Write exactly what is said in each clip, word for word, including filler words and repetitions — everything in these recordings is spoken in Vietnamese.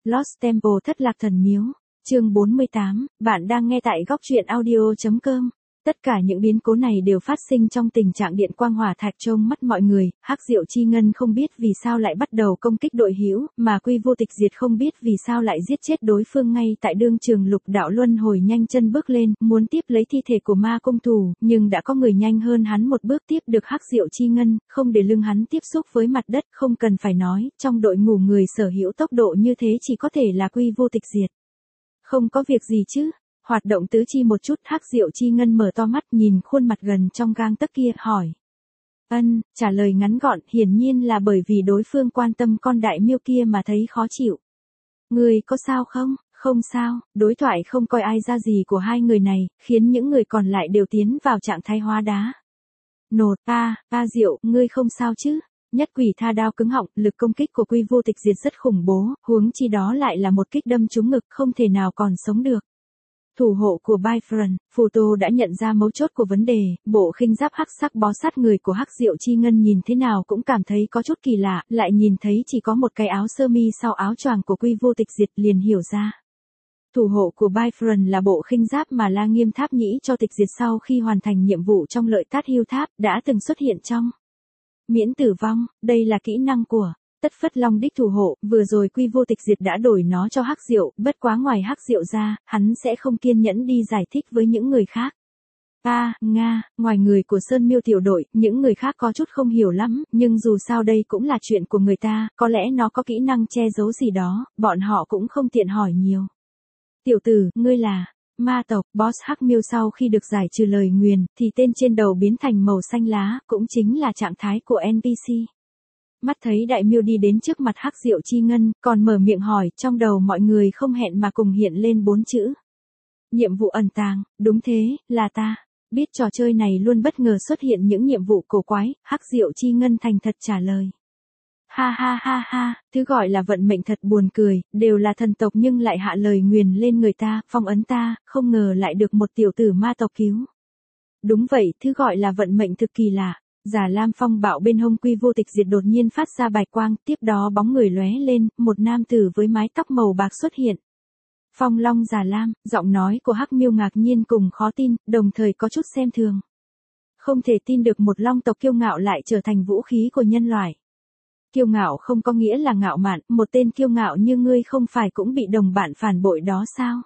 Lost Temple thất lạc thần miếu. Chương bốn mươi tám, bạn đang nghe tại góc truyện audio chấm com. Tất cả những biến cố này đều phát sinh trong tình trạng điện quang hỏa thạch trong mắt mọi người, Hắc Diệu Chi Ngân không biết vì sao lại bắt đầu công kích đội hữu, mà Quy Vô Tịch Diệt không biết vì sao lại giết chết đối phương ngay tại đương trường. Lục đạo luân hồi nhanh chân bước lên, muốn tiếp lấy thi thể của ma công thủ, nhưng đã có người nhanh hơn hắn một bước tiếp được Hắc Diệu Chi Ngân, không để lưng hắn tiếp xúc với mặt đất. Không cần phải nói, trong đội ngũ người sở hữu tốc độ như thế chỉ có thể là Quy Vô Tịch Diệt. Không có việc gì chứ? Hoạt động tứ chi một chút, Hắc Diệu Chi Ngân mở to mắt nhìn khuôn mặt gần trong gang tấc kia, hỏi. Ân, trả lời ngắn gọn, hiển nhiên là bởi vì đối phương quan tâm con đại miêu kia mà thấy khó chịu. Người có sao không? Không sao. Đối thoại không coi ai ra gì của hai người này, khiến những người còn lại đều tiến vào trạng thái hóa đá. Nột, a, a Diệu, ngươi không sao chứ? Nhất quỷ tha đao cứng họng, lực công kích của Quy Vô Tịch Diệt rất khủng bố, huống chi đó lại là một kích đâm trúng ngực, không thể nào còn sống được. Thủ hộ của Bifron, Phù Tô đã nhận ra mấu chốt của vấn đề, bộ khinh giáp hắc sắc bó sát người của Hắc Diệu Chi Ngân nhìn thế nào cũng cảm thấy có chút kỳ lạ, lại nhìn thấy chỉ có một cái áo sơ mi sau áo choàng của Quy Vô Tịch Diệt liền hiểu ra. Thủ hộ của Bifron là bộ khinh giáp mà La Nghiêm Tháp nhĩ cho Tịch Diệt sau khi hoàn thành nhiệm vụ trong Lợi Tát Hưu Tháp, đã từng xuất hiện trong Miễn Tử Vong. Đây là kỹ năng của Tất Phất Long đích thủ hộ, vừa rồi Quy Vô Tịch Diệt đã đổi nó cho Hắc Diệu, bất quá ngoài Hắc Diệu ra, hắn sẽ không kiên nhẫn đi giải thích với những người khác. A, à, Nga, ngoài người của Sơn Miêu tiểu đội, những người khác có chút không hiểu lắm, nhưng dù sao đây cũng là chuyện của người ta, có lẽ nó có kỹ năng che giấu gì đó, bọn họ cũng không tiện hỏi nhiều. Tiểu tử, ngươi là ma tộc. Boss Hắc Miêu sau khi được giải trừ lời nguyền, thì tên trên đầu biến thành màu xanh lá, cũng chính là trạng thái của en pê xê. Mắt thấy đại miêu đi đến trước mặt Hắc Diệu Chi Ngân, còn mở miệng hỏi, trong đầu mọi người không hẹn mà cùng hiện lên bốn chữ. Nhiệm vụ ẩn tàng. Đúng thế, là ta. Biết trò chơi này luôn bất ngờ xuất hiện những nhiệm vụ cổ quái, Hắc Diệu Chi Ngân thành thật trả lời. Ha ha ha ha, thứ gọi là vận mệnh thật buồn cười, đều là thần tộc nhưng lại hạ lời nguyền lên người ta, phong ấn ta, không ngờ lại được một tiểu tử ma tộc cứu. Đúng vậy, thứ gọi là vận mệnh thực kỳ lạ. Già Lam phong bạo bên hông Quy Vô Tịch Diệt đột nhiên phát ra bạch quang, tiếp đó bóng người lóe lên, một nam tử với mái tóc màu bạc xuất hiện. Phong Long Già Lam, giọng nói của Hắc Miêu ngạc nhiên cùng khó tin, đồng thời có chút xem thường. Không thể tin được một long tộc kiêu ngạo lại trở thành vũ khí của nhân loại. Kiêu ngạo không có nghĩa là ngạo mạn, một tên kiêu ngạo như ngươi không phải cũng bị đồng bạn phản bội đó sao?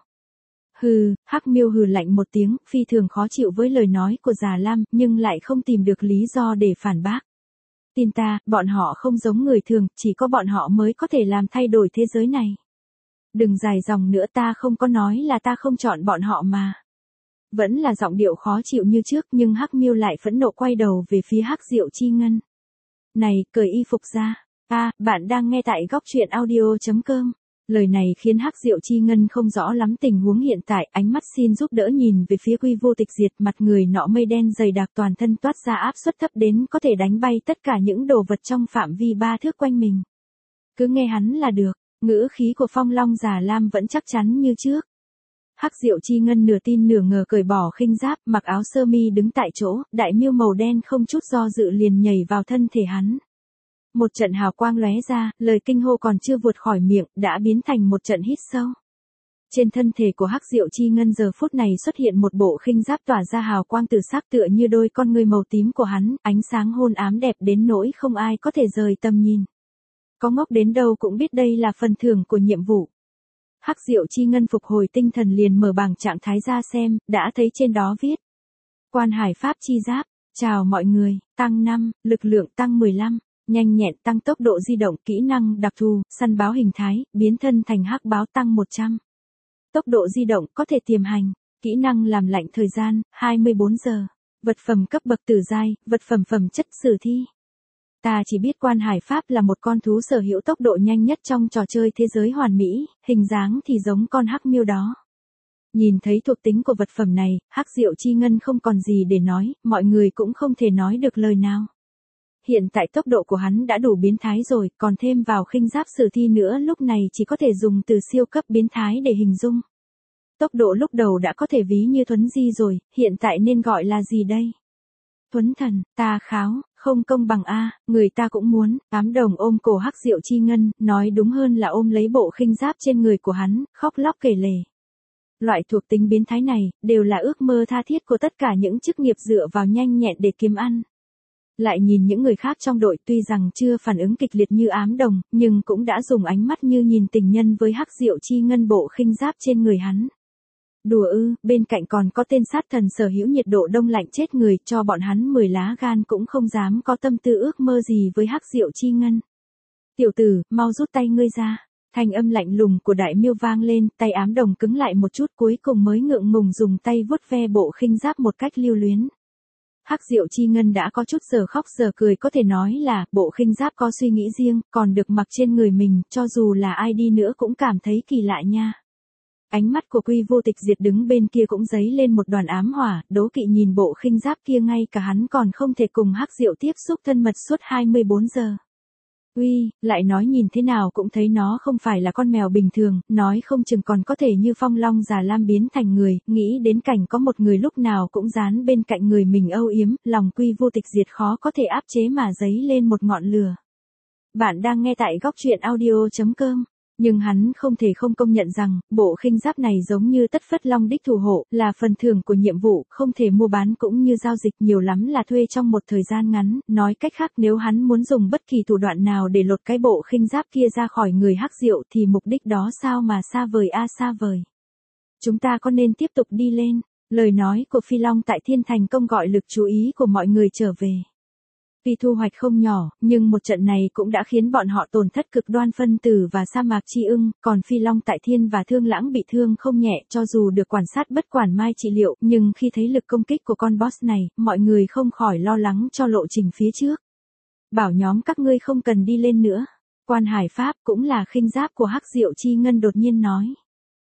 Hừ, Hắc Miêu hừ lạnh một tiếng, phi thường khó chịu với lời nói của Già Lam, nhưng lại không tìm được lý do để phản bác. Tin ta, bọn họ không giống người thường, chỉ có bọn họ mới có thể làm thay đổi thế giới này. Đừng dài dòng nữa, ta không có nói là ta không chọn bọn họ mà. Vẫn là giọng điệu khó chịu như trước, nhưng Hắc Miêu lại phẫn nộ quay đầu về phía Hắc Diệu Chi Ngân. Này, cởi y phục ra. A, à, bạn đang nghe tại góc truyện audio chấm com. Lời này khiến Hắc Diệu Chi Ngân không rõ lắm tình huống hiện tại, ánh mắt xin giúp đỡ nhìn về phía Quy Vô Tịch Diệt, mặt người nọ mây đen dày đặc, toàn thân toát ra áp suất thấp đến có thể đánh bay tất cả những đồ vật trong phạm vi ba thước quanh mình. Cứ nghe hắn là được, ngữ khí của Phong Long Già Lam vẫn chắc chắn như trước. Hắc Diệu Chi Ngân nửa tin nửa ngờ cởi bỏ khinh giáp, mặc áo sơ mi đứng tại chỗ, đại miêu màu đen không chút do dự liền nhảy vào thân thể hắn. Một trận hào quang lóe ra, lời kinh hô còn chưa vượt khỏi miệng, đã biến thành một trận hít sâu. Trên thân thể của Hắc Diệu Chi Ngân giờ phút này xuất hiện một bộ khinh giáp tỏa ra hào quang tử sắc tựa như đôi con ngươi màu tím của hắn, ánh sáng hôn ám đẹp đến nỗi không ai có thể rời tầm nhìn. Có ngốc đến đâu cũng biết đây là phần thưởng của nhiệm vụ. Hắc Diệu Chi Ngân phục hồi tinh thần liền mở bảng trạng thái ra xem, đã thấy trên đó viết. Quan Hải Pháp chi giáp, chào mọi người, tăng năm, lực lượng tăng mười lăm. Nhanh nhẹn tăng tốc độ di động, kỹ năng đặc thù, săn báo hình thái, biến thân thành hắc báo tăng một trăm. Tốc độ di động có thể tiềm hành, kỹ năng làm lạnh thời gian, hai mươi bốn giờ. Vật phẩm cấp bậc tử giai, vật phẩm phẩm chất sử thi. Ta chỉ biết Quan Hải Pháp là một con thú sở hữu tốc độ nhanh nhất trong trò chơi thế giới hoàn mỹ, hình dáng thì giống con Hắc Miêu đó. Nhìn thấy thuộc tính của vật phẩm này, Hắc Diệu Chi Ngân không còn gì để nói, mọi người cũng không thể nói được lời nào. Hiện tại tốc độ của hắn đã đủ biến thái rồi, còn thêm vào khinh giáp sử thi nữa lúc này chỉ có thể dùng từ siêu cấp biến thái để hình dung. Tốc độ lúc đầu đã có thể ví như thuấn di rồi, hiện tại nên gọi là gì đây? Thuấn thần, ta kháo, Không công bằng a, người ta cũng muốn. Ám Đồng ôm cổ Hắc Diệu Chi Ngân, nói đúng hơn là ôm lấy bộ khinh giáp trên người của hắn, khóc lóc kể lể. Loại thuộc tính biến thái này, đều là ước mơ tha thiết của tất cả những chức nghiệp dựa vào nhanh nhẹn để kiếm ăn. Lại nhìn những người khác trong đội tuy rằng chưa phản ứng kịch liệt như Ám Đồng, nhưng cũng đã dùng ánh mắt như nhìn tình nhân với Hắc Diệu Chi Ngân bộ khinh giáp trên người hắn. Đùa ư, bên cạnh còn có tên sát thần sở hữu nhiệt độ đông lạnh chết người, cho bọn hắn mười lá gan cũng không dám có tâm tư ước mơ gì với Hắc Diệu Chi Ngân. Tiểu tử, mau rút tay ngươi ra. Thanh âm lạnh lùng của Đại Miêu vang lên, tay Ám Đồng cứng lại một chút cuối cùng mới ngượng ngùng dùng tay vuốt ve bộ khinh giáp một cách lưu luyến. Hắc Diệu Chi Ngân đã có chút giờ khóc giờ cười, có thể nói là bộ khinh giáp có suy nghĩ riêng, còn được mặc trên người mình, cho dù là ai đi nữa cũng cảm thấy kỳ lạ nha. Ánh mắt của Quy Vô Tịch Diệt đứng bên kia cũng dấy lên một đoàn ám hỏa, đố kỵ nhìn bộ khinh giáp kia, ngay cả hắn còn không thể cùng Hắc Diệu tiếp xúc thân mật suốt hai mươi bốn giờ. Uy, lại nói nhìn thế nào cũng thấy nó không phải là con mèo bình thường, nói không chừng còn có thể như Phong Long Già Lam biến thành người, nghĩ đến cảnh có một người lúc nào cũng dán bên cạnh người mình âu yếm, lòng Quy Vô Tịch Diệt khó có thể áp chế mà dấy lên một ngọn lửa. Bạn đang nghe tại góc truyện audio chấm com. Nhưng hắn không thể không công nhận rằng, bộ khinh giáp này giống như tất phất long đích thủ hộ, là phần thưởng của nhiệm vụ, không thể mua bán cũng như giao dịch, nhiều lắm là thuê trong một thời gian ngắn, nói cách khác nếu hắn muốn dùng bất kỳ thủ đoạn nào để lột cái bộ khinh giáp kia ra khỏi người Hắc Diệu thì mục đích đó sao mà xa vời a xa vời. Chúng ta có nên tiếp tục đi lên? Lời nói của Phi Long tại Thiên thành công gọi lực chú ý của mọi người trở về. Tuy thu hoạch không nhỏ, nhưng một trận này cũng đã khiến bọn họ tổn thất cực đoan phân tử và sa mạc chi ưng, còn Phi Long tại Thiên và Thương Lãng bị thương không nhẹ, cho dù được quản sát bất quản mai trị liệu, nhưng khi thấy lực công kích của con boss này, mọi người không khỏi lo lắng cho lộ trình phía trước. Bảo nhóm các ngươi không cần đi lên nữa. Quan Hải Pháp cũng là khinh giáp của Hắc Diệu Chi Ngân đột nhiên nói.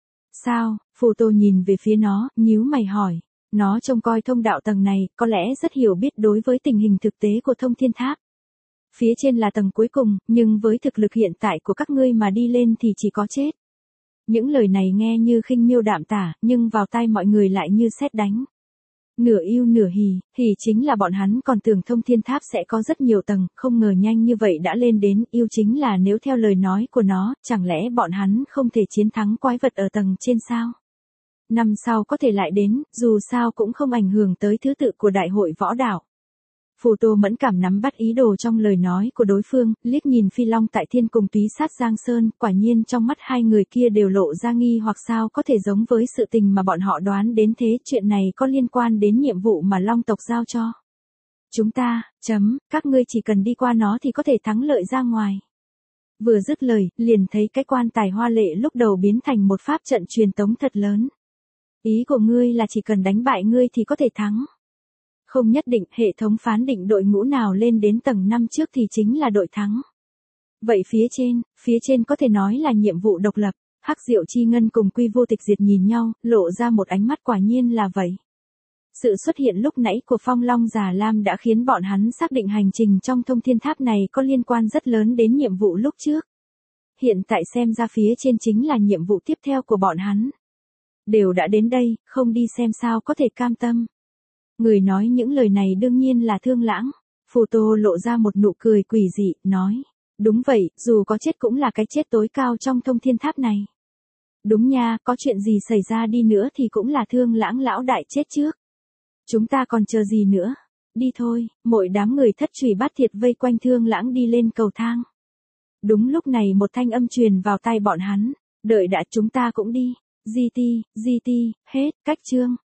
Sao? Phù Tô nhìn về phía nó, nhíu mày hỏi. Nó trông coi thông đạo tầng này, có lẽ rất hiểu biết đối với tình hình thực tế của Thông Thiên Tháp. Phía trên là tầng cuối cùng, nhưng với thực lực hiện tại của các ngươi mà đi lên thì chỉ có chết. Những lời này nghe như khinh miêu đạm tả, nhưng vào tai mọi người lại như sét đánh. Nửa yêu nửa hỉ, hỉ chính là bọn hắn còn tưởng Thông Thiên Tháp sẽ có rất nhiều tầng, không ngờ nhanh như vậy đã lên đến, yêu chính là nếu theo lời nói của nó, chẳng lẽ bọn hắn không thể chiến thắng quái vật ở tầng trên sao? Năm sau có thể lại đến, dù sao cũng không ảnh hưởng tới thứ tự của đại hội võ đạo. Phù Tô mẫn cảm nắm bắt ý đồ trong lời nói của đối phương, liếc nhìn Phi Long tại Thiên cùng Túy Sát Giang Sơn, quả nhiên trong mắt hai người kia đều lộ ra nghi hoặc sao có thể giống với sự tình mà bọn họ đoán đến thế, chuyện này có liên quan đến nhiệm vụ mà Long tộc giao cho. Chúng ta, chấm, các ngươi chỉ cần đi qua nó thì có thể thắng lợi ra ngoài. Vừa dứt lời, liền thấy cái quan tài hoa lệ lúc đầu biến thành một pháp trận truyền tống thật lớn. Ý của ngươi là chỉ cần đánh bại ngươi thì có thể thắng. Không nhất định, hệ thống phán định đội ngũ nào lên đến tầng năm trước thì chính là đội thắng. Vậy phía trên, phía trên có thể nói là nhiệm vụ độc lập. Hắc Diệu Chi Ngân cùng Quy Vô Tịch Diệt nhìn nhau, lộ ra một ánh mắt quả nhiên là vậy. Sự xuất hiện lúc nãy của Phong Long Già Lam đã khiến bọn hắn xác định hành trình trong Thông Thiên Tháp này có liên quan rất lớn đến nhiệm vụ lúc trước. Hiện tại xem ra phía trên chính là nhiệm vụ tiếp theo của bọn hắn. Đều đã đến đây, không đi xem sao có thể cam tâm. Người nói những lời này đương nhiên là Thương Lãng. Phù Tô lộ ra một nụ cười quỷ dị, nói. Đúng vậy, dù có chết cũng là cái chết tối cao trong Thông Thiên Tháp này. Đúng nha, có chuyện gì xảy ra đi nữa thì cũng là Thương Lãng lão đại chết trước. Chúng ta còn chờ gì nữa? Đi thôi, mỗi đám người thất trùy bát thiệt vây quanh Thương Lãng đi lên cầu thang. Đúng lúc này một thanh âm truyền vào tai bọn hắn. Đợi đã, chúng ta cũng đi. giê tê, giê tê, hết, cách chương.